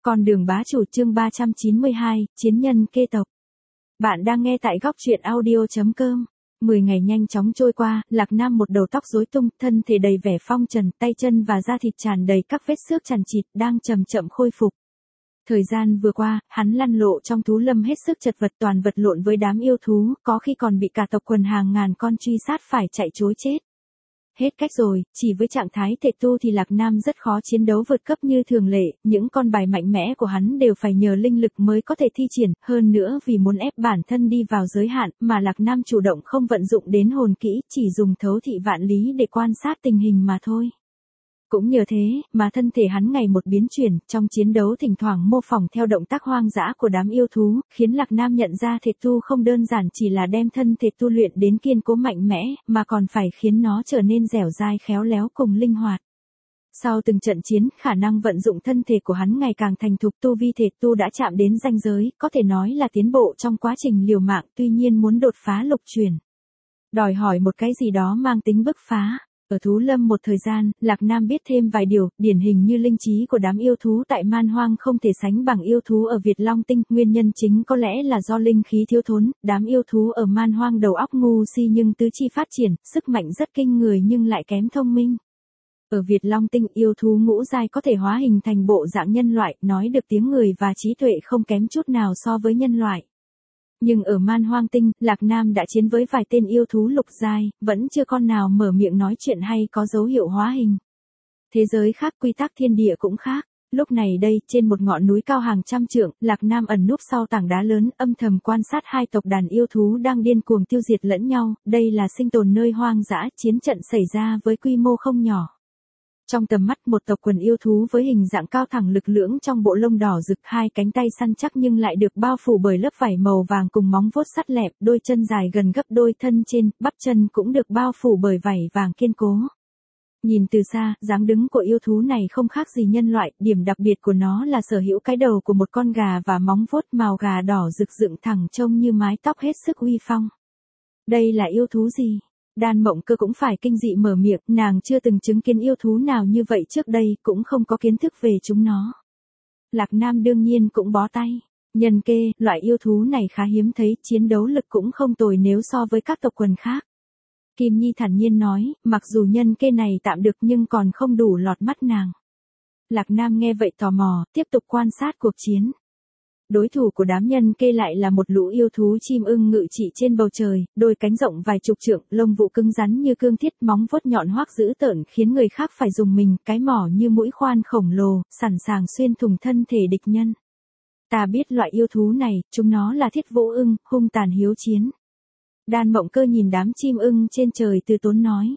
Con đường bá chủ chương 392, chiến nhân kê tộc. Bạn đang nghe tại góc truyện audio.com. 10 ngày nhanh chóng trôi qua, Lạc Nam một đầu tóc rối tung, thân thể đầy vẻ phong trần, tay chân và da thịt tràn đầy các vết xước chằng chịt, đang chậm chậm khôi phục. Thời gian vừa qua, hắn lăn lộ trong thú lâm hết sức chật vật, toàn vật lộn với đám yêu thú, có khi còn bị cả tộc quần hàng ngàn con truy sát phải chạy trối chết. Hết cách rồi, chỉ với trạng thái thể tu thì Lạc Nam rất khó chiến đấu vượt cấp như thường lệ, những con bài mạnh mẽ của hắn đều phải nhờ linh lực mới có thể thi triển, hơn nữa vì muốn ép bản thân đi vào giới hạn, mà Lạc Nam chủ động không vận dụng đến hồn kỹ, chỉ dùng thấu thị vạn lý để quan sát tình hình mà thôi. Cũng nhờ thế, mà thân thể hắn ngày một biến chuyển, trong chiến đấu thỉnh thoảng mô phỏng theo động tác hoang dã của đám yêu thú, khiến Lạc Nam nhận ra thể tu không đơn giản chỉ là đem thân thể tu luyện đến kiên cố mạnh mẽ, mà còn phải khiến nó trở nên dẻo dai khéo léo cùng linh hoạt. Sau từng trận chiến, khả năng vận dụng thân thể của hắn ngày càng thành thục, tu vi thể tu đã chạm đến ranh giới, có thể nói là tiến bộ trong quá trình liều mạng, tuy nhiên muốn đột phá lục chuyển, đòi hỏi một cái gì đó mang tính bứt phá. Ở thú lâm một thời gian, Lạc Nam biết thêm vài điều, điển hình như linh trí của đám yêu thú tại man hoang không thể sánh bằng yêu thú ở Việt Long Tinh, nguyên nhân chính có lẽ là do linh khí thiếu thốn, đám yêu thú ở man hoang đầu óc ngu si nhưng tứ chi phát triển, sức mạnh rất kinh người nhưng lại kém thông minh. Ở Việt Long Tinh, yêu thú ngũ giai có thể hóa hình thành bộ dạng nhân loại, nói được tiếng người và trí tuệ không kém chút nào so với nhân loại. Nhưng ở man hoang tinh, Lạc Nam đã chiến với vài tên yêu thú lục giai, vẫn chưa con nào mở miệng nói chuyện hay có dấu hiệu hóa hình. Thế giới khác, quy tắc thiên địa cũng khác. Lúc này đây, trên một ngọn núi cao hàng trăm trượng, Lạc Nam ẩn núp sau tảng đá lớn, âm thầm quan sát hai tộc đàn yêu thú đang điên cuồng tiêu diệt lẫn nhau, đây là sinh tồn nơi hoang dã, chiến trận xảy ra với quy mô không nhỏ. Trong tầm mắt, một tộc quần yêu thú với hình dạng cao thẳng lực lưỡng trong bộ lông đỏ rực, hai cánh tay săn chắc nhưng lại được bao phủ bởi lớp vảy màu vàng cùng móng vuốt sắt lẹm, đôi chân dài gần gấp đôi thân trên, bắp chân cũng được bao phủ bởi vảy vàng kiên cố. Nhìn từ xa, dáng đứng của yêu thú này không khác gì nhân loại, điểm đặc biệt của nó là sở hữu cái đầu của một con gà và móng vuốt màu gà đỏ rực dựng thẳng trông như mái tóc hết sức uy phong. Đây là yêu thú gì? Đan Mộng Cơ cũng phải kinh dị mở miệng, nàng chưa từng chứng kiến yêu thú nào như vậy trước đây, cũng không có kiến thức về chúng nó. Lạc Nam đương nhiên cũng bó tay. Nhân kê, loại yêu thú này khá hiếm thấy, chiến đấu lực cũng không tồi nếu so với các tộc quần khác. Kim Nhi thản nhiên nói, mặc dù nhân kê này tạm được nhưng còn không đủ lọt mắt nàng. Lạc Nam nghe vậy tò mò, tiếp tục quan sát cuộc chiến. Đối thủ của đám nhân kê lại là một lũ yêu thú chim ưng ngự trị trên bầu trời, đôi cánh rộng vài chục trượng, lông vũ cứng rắn như cương thiết, móng vuốt nhọn hoác dữ tợn khiến người khác phải dùng mình, cái mỏ như mũi khoan khổng lồ, sẵn sàng xuyên thủng thân thể địch nhân. Ta biết loại yêu thú này, chúng nó là Thiết Vũ ưng, hung tàn hiếu chiến. Đan Mộng Cơ nhìn đám chim ưng trên trời từ tốn nói.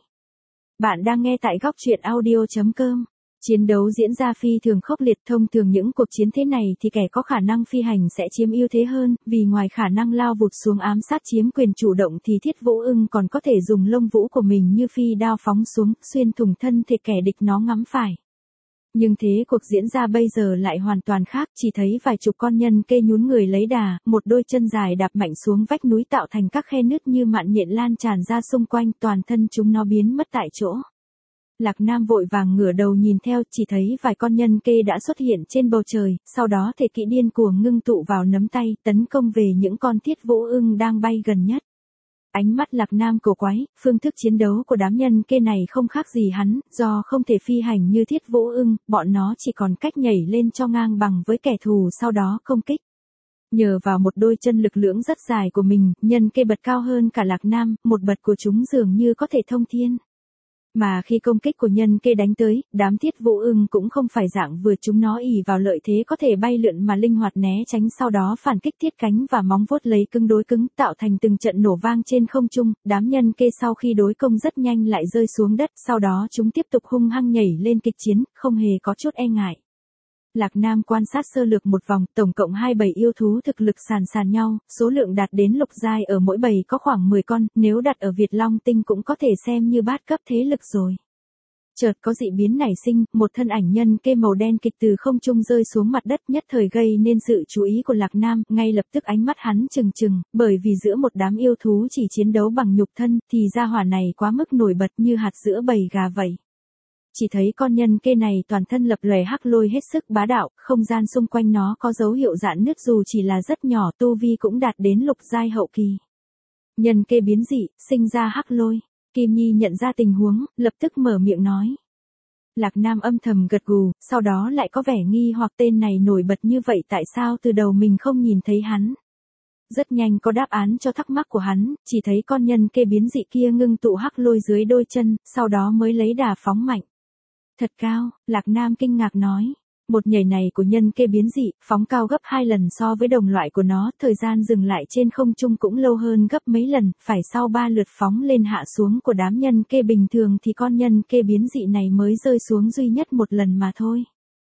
Bạn đang nghe tại góc truyện audio.com. Chiến đấu diễn ra phi thường khốc liệt, thông thường những cuộc chiến thế này thì kẻ có khả năng phi hành sẽ chiếm ưu thế hơn, vì ngoài khả năng lao vụt xuống ám sát chiếm quyền chủ động thì Thiết Vũ ưng còn có thể dùng lông vũ của mình như phi đao phóng xuống, xuyên thủng thân thể kẻ địch nó ngắm phải. Nhưng thế cuộc diễn ra bây giờ lại hoàn toàn khác, chỉ thấy vài chục con nhân kê nhún người lấy đà, một đôi chân dài đạp mạnh xuống vách núi tạo thành các khe nứt như mạn nhện lan tràn ra xung quanh, toàn thân chúng nó biến mất tại chỗ. Lạc Nam vội vàng ngửa đầu nhìn theo, chỉ thấy vài con nhân kê đã xuất hiện trên bầu trời, sau đó thể kỹ điên cuồng ngưng tụ vào nắm tay, tấn công về những con Thiết Vũ ưng đang bay gần nhất. Ánh mắt Lạc Nam cổ quái, phương thức chiến đấu của đám nhân kê này không khác gì hắn, do không thể phi hành như Thiết Vũ ưng, bọn nó chỉ còn cách nhảy lên cho ngang bằng với kẻ thù sau đó công kích. Nhờ vào một đôi chân lực lưỡng rất dài của mình, nhân kê bật cao hơn cả Lạc Nam, một bật của chúng dường như có thể thông thiên. Mà khi công kích của nhân kê đánh tới, đám Thiết Vũ ưng cũng không phải dạng vừa, chúng nó ỷ vào lợi thế có thể bay lượn mà linh hoạt né tránh, sau đó phản kích thiết cánh và móng vuốt lấy cứng đối cứng, tạo thành từng trận nổ vang trên không trung. Đám nhân kê sau khi đối công rất nhanh lại rơi xuống đất, sau đó chúng tiếp tục hung hăng nhảy lên kịch chiến, không hề có chút e ngại. Lạc Nam quan sát sơ lược một vòng, tổng cộng 2 bầy yêu thú thực lực sàn nhau, số lượng đạt đến lục giai ở mỗi bầy có khoảng 10 con, nếu đặt ở Việt Long Tinh cũng có thể xem như bát cấp thế lực rồi. Chợt có dị biến nảy sinh, một thân ảnh nhân kê màu đen kịch từ không trung rơi xuống mặt đất, nhất thời gây nên sự chú ý của Lạc Nam, ngay lập tức ánh mắt hắn trừng trừng, bởi vì giữa một đám yêu thú chỉ chiến đấu bằng nhục thân, thì gia hỏa này quá mức nổi bật như hạt giữa bầy gà vậy. Chỉ thấy con nhân kê này toàn thân lập lòe hắc lôi hết sức bá đạo, không gian xung quanh nó có dấu hiệu rạn nứt dù chỉ là rất nhỏ, tu vi cũng đạt đến lục giai hậu kỳ. Nhân kê biến dị, sinh ra hắc lôi. Kim Nhi nhận ra tình huống, lập tức mở miệng nói. Lạc Nam âm thầm gật gù, sau đó lại có vẻ nghi hoặc tên này nổi bật như vậy tại sao từ đầu mình không nhìn thấy hắn. Rất nhanh có đáp án cho thắc mắc của hắn, chỉ thấy con nhân kê biến dị kia ngưng tụ hắc lôi dưới đôi chân, sau đó mới lấy đà phóng mạnh. Thật cao, Lạc Nam kinh ngạc nói. Một nhảy này của nhân kê biến dị, phóng cao gấp 2 lần so với đồng loại của nó, thời gian dừng lại trên không trung cũng lâu hơn gấp mấy lần, phải sau 3 lượt phóng lên hạ xuống của đám nhân kê bình thường thì con nhân kê biến dị này mới rơi xuống duy nhất một lần mà thôi.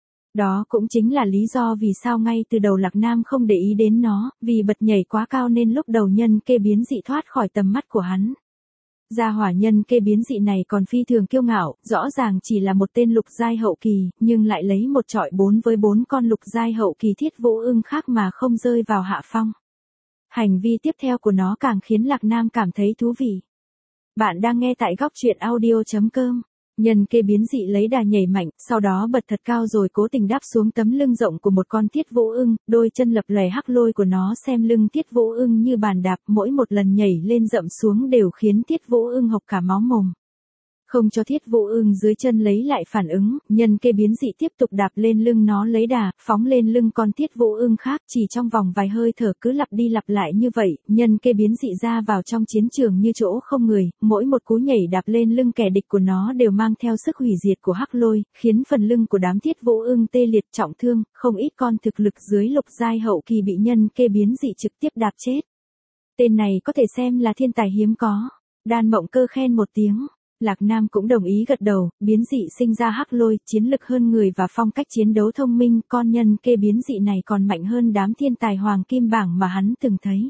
Đó cũng chính là lý do vì sao ngay từ đầu Lạc Nam không để ý đến nó, vì bật nhảy quá cao nên lúc đầu nhân kê biến dị thoát khỏi tầm mắt của hắn. Gia hỏa nhân kê biến dị này còn phi thường kiêu ngạo, rõ ràng chỉ là một tên lục giai hậu kỳ, nhưng lại lấy một trọi 4 với 4 con lục giai hậu kỳ Thiết Vũ Ưng khác mà không rơi vào hạ phong. Hành vi tiếp theo của nó càng khiến Lạc Nam cảm thấy thú vị. Bạn đang nghe tại góc truyện audio.com. Nhân kê biến dị lấy đà nhảy mạnh, sau đó bật thật cao rồi cố tình đáp xuống tấm lưng rộng của một con Thiết Vũ Ưng, đôi chân lập lòe hắc lôi của nó xem lưng Thiết Vũ Ưng như bàn đạp, mỗi một lần nhảy lên dậm xuống đều khiến Thiết Vũ Ưng hộc cả máu mồm. Không cho Thiết Vũ Ưng dưới chân lấy lại phản ứng, nhân kê biến dị tiếp tục đạp lên lưng nó lấy đà, phóng lên lưng con Thiết Vũ Ưng khác, chỉ trong vòng vài hơi thở cứ lặp đi lặp lại như vậy, nhân kê biến dị ra vào trong chiến trường như chỗ không người, mỗi một cú nhảy đạp lên lưng kẻ địch của nó đều mang theo sức hủy diệt của hắc lôi, khiến phần lưng của đám Thiết Vũ Ưng tê liệt trọng thương, không ít con thực lực dưới lục giai hậu kỳ bị nhân kê biến dị trực tiếp đạp chết. Tên này có thể xem là thiên tài hiếm có. Đan Mộng Cơ khen một tiếng. Lạc Nam cũng đồng ý gật đầu, biến dị sinh ra hắc lôi, chiến lực hơn người và phong cách chiến đấu thông minh, con nhân kê biến dị này còn mạnh hơn đám thiên tài hoàng kim bảng mà hắn từng thấy.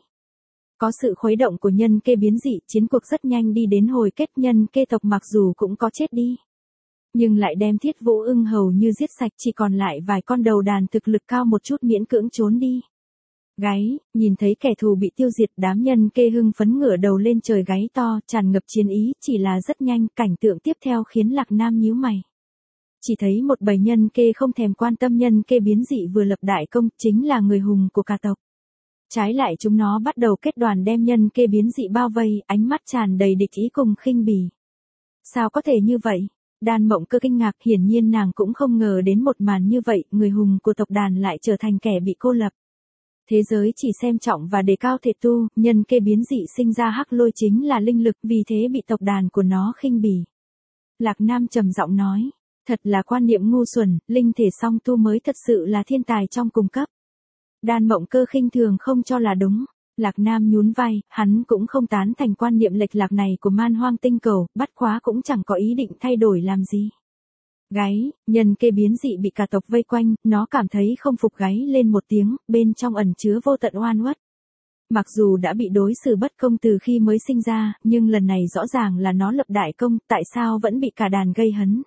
Có sự khuấy động của nhân kê biến dị, chiến cuộc rất nhanh đi đến hồi kết, nhân kê tộc mặc dù cũng có chết đi, nhưng lại đem Thiết Vũ Ưng hầu như giết sạch, chỉ còn lại vài con đầu đàn thực lực cao một chút miễn cưỡng trốn đi. Gáy, nhìn thấy kẻ thù bị tiêu diệt, đám nhân kê hưng phấn ngửa đầu lên trời gáy to, tràn ngập chiến ý, chỉ là rất nhanh, cảnh tượng tiếp theo khiến Lạc Nam nhíu mày. Chỉ thấy một bầy nhân kê không thèm quan tâm nhân kê biến dị vừa lập đại công, chính là người hùng của cả tộc. Trái lại chúng nó bắt đầu kết đoàn đem nhân kê biến dị bao vây, ánh mắt tràn đầy địch ý cùng khinh bỉ. Sao có thể như vậy? Đan Mộng Cơ kinh ngạc, hiển nhiên nàng cũng không ngờ đến một màn như vậy, người hùng của tộc đàn lại trở thành kẻ bị cô lập. Thế giới chỉ xem trọng và đề cao thể tu, nhân kê biến dị sinh ra hắc lôi chính là linh lực, vì thế bị tộc đàn của nó khinh bỉ. Lạc Nam trầm giọng nói, thật là quan niệm ngu xuẩn, linh thể song tu mới thật sự là thiên tài trong cùng cấp. Đan Mộng Cơ khinh thường không cho là đúng. Lạc Nam nhún vai, hắn cũng không tán thành quan niệm lệch lạc này của Man Hoang Tinh Cầu, bắt khóa cũng chẳng có ý định thay đổi làm gì. Gáy, nhân kê biến dị bị cả tộc vây quanh, nó cảm thấy không phục gáy lên một tiếng, bên trong ẩn chứa vô tận oan uất. Mặc dù đã bị đối xử bất công từ khi mới sinh ra, nhưng lần này rõ ràng là nó lập đại công, tại sao vẫn bị cả đàn gây hấn.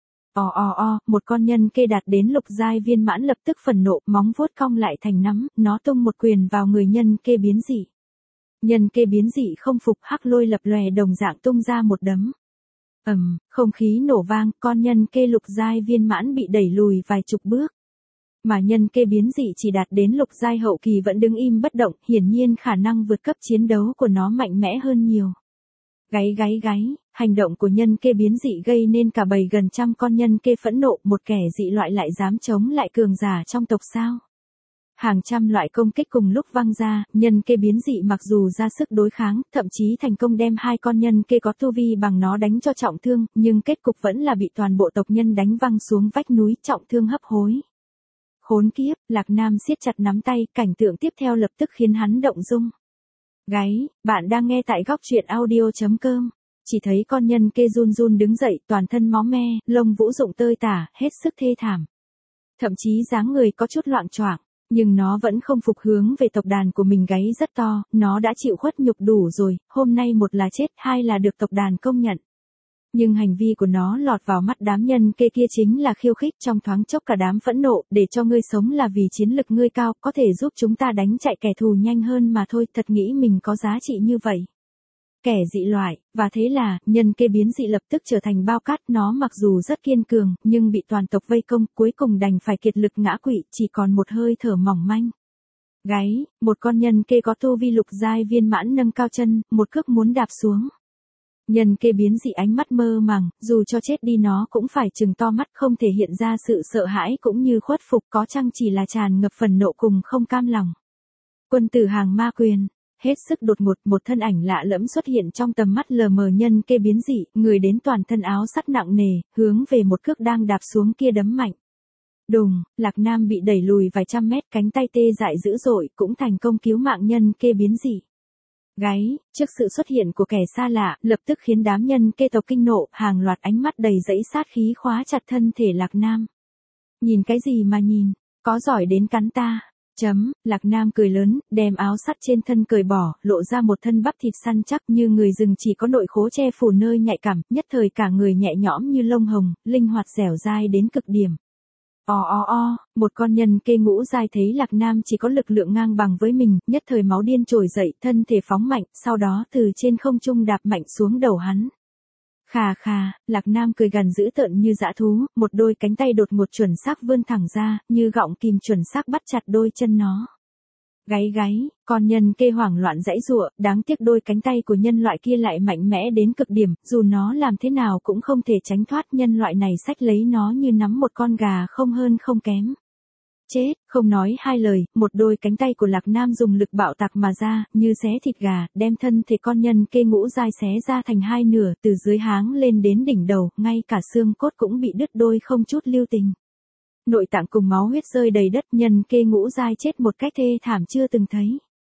Một con nhân kê đạt đến lục giai viên mãn lập tức phẫn nộ, móng vuốt cong lại thành nắm, nó tung một quyền vào người nhân kê biến dị. Nhân kê biến dị không phục, hắc lôi lập lòe đồng dạng tung ra một đấm. Không khí nổ vang, con nhân kê lục giai viên mãn bị đẩy lùi vài chục bước. Mà nhân kê biến dị chỉ đạt đến lục giai hậu kỳ vẫn đứng im bất động, hiển nhiên khả năng vượt cấp chiến đấu của nó mạnh mẽ hơn nhiều. Gáy, hành động của nhân kê biến dị gây nên cả bầy gần trăm con nhân kê phẫn nộ, một kẻ dị loại lại dám chống lại cường giả trong tộc sao? Hàng trăm loại công kích cùng lúc văng ra, nhân kê biến dị mặc dù ra sức đối kháng, thậm chí thành công đem hai con nhân kê có tu vi bằng nó đánh cho trọng thương, nhưng kết cục vẫn là bị toàn bộ tộc nhân đánh văng xuống vách núi, trọng thương hấp hối. Khốn kiếp, Lạc Nam siết chặt nắm tay, cảnh tượng tiếp theo lập tức khiến hắn động dung. Gáy, bạn đang nghe tại góc truyện audio.com. Chỉ thấy con nhân kê run run đứng dậy, toàn thân máu me, lông vũ rụng tơi tả, hết sức thê thảm. Thậm chí dáng người có chút loạng choạng. Nhưng nó vẫn không phục, hướng về tộc đàn của mình gáy rất to, nó đã chịu khuất nhục đủ rồi, hôm nay một là chết, hai là được tộc đàn công nhận. Nhưng hành vi của nó lọt vào mắt đám nhân kê kia chính là khiêu khích, trong thoáng chốc cả đám phẫn nộ, để cho ngươi sống là vì chiến lực ngươi cao, có thể giúp chúng ta đánh chạy kẻ thù nhanh hơn mà thôi, thật nghĩ mình có giá trị như vậy. kẻ dị loại, và thế là, nhân kê biến dị lập tức trở thành bao cát. Nó mặc dù rất kiên cường, nhưng bị toàn tộc vây công, cuối cùng đành phải kiệt lực ngã quỵ, chỉ còn một hơi thở mỏng manh. Gáy, một con nhân kê có tu vi lục giai viên mãn nâng cao chân, một cước muốn đạp xuống. Nhân kê biến dị ánh mắt mơ màng, dù cho chết đi nó cũng phải trừng to mắt, không thể hiện ra sự sợ hãi cũng như khuất phục, có chăng chỉ là tràn ngập phần nộ cùng không cam lòng. Quân tử hàng ma quyền. Hết sức đột ngột, một thân ảnh lạ lẫm xuất hiện trong tầm mắt lờ mờ nhân kê biến dị, người đến toàn thân áo sắt nặng nề, hướng về một cước đang đạp xuống kia đấm mạnh. Đùng, Lạc Nam bị đẩy lùi vài trăm mét, cánh tay tê dại dữ dội, cũng thành công cứu mạng nhân kê biến dị. Gáy, trước sự xuất hiện của kẻ xa lạ, lập tức khiến đám nhân kê tộc kinh nộ, hàng loạt ánh mắt đầy dẫy sát khí khóa chặt thân thể Lạc Nam. Nhìn cái gì mà nhìn, có giỏi đến cắn ta. Lạc Nam cười lớn, đem áo sắt trên thân cởi bỏ, lộ ra một thân bắp thịt săn chắc như người rừng, chỉ có nội khố che phủ nơi nhạy cảm, nhất thời cả người nhẹ nhõm như lông hồng, linh hoạt dẻo dai đến cực điểm. Một con nhân kê ngũ giai thấy Lạc Nam chỉ có lực lượng ngang bằng với mình, nhất thời máu điên trồi dậy, thân thể phóng mạnh, sau đó từ trên không trung đạp mạnh xuống đầu hắn. Khà khà, Lạc Nam cười gằn dữ tợn như dã thú, một đôi cánh tay đột ngột chuẩn xác vươn thẳng ra, như gọng kìm chuẩn xác bắt chặt đôi chân nó. Gáy, con nhân kê hoảng loạn giãy giụa, đáng tiếc đôi cánh tay của nhân loại kia lại mạnh mẽ đến cực điểm, dù nó làm thế nào cũng không thể tránh thoát, nhân loại này xách lấy nó như nắm một con gà không hơn không kém. Chết, không nói hai lời, một đôi cánh tay của Lạc Nam dùng lực bạo tạc mà ra, như xé thịt gà, đem thân thể con nhân kê ngũ giai xé ra thành hai nửa, từ dưới háng lên đến đỉnh đầu, ngay cả xương cốt cũng bị đứt đôi không chút lưu tình. Nội tạng cùng máu huyết rơi đầy đất, nhân kê ngũ giai chết một cách thê thảm chưa từng thấy.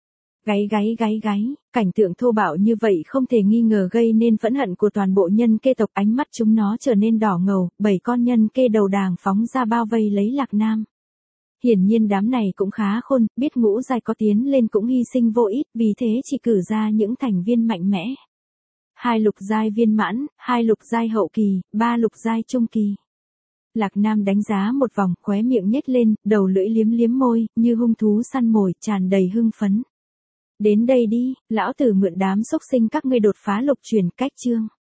Gáy, cảnh tượng thô bạo như vậy không thể nghi ngờ gây nên phẫn hận của toàn bộ nhân kê tộc, ánh mắt chúng nó trở nên đỏ ngầu, 7 con nhân kê đầu đàng phóng ra bao vây lấy Lạc Nam. Hiển nhiên đám này cũng khá khôn, biết ngũ giai có tiến lên cũng hy sinh vô ích, vì thế chỉ cử ra những thành viên mạnh mẽ. 2 lục giai viên mãn, 2 lục giai hậu kỳ, 3 lục giai trung kỳ. Lạc Nam đánh giá một vòng, khóe miệng nhếch lên, đầu lưỡi liếm môi, như hung thú săn mồi, tràn đầy hưng phấn. Đến đây đi, lão tử mượn đám xúc sinh các ngươi đột phá lục chuyển cách chương.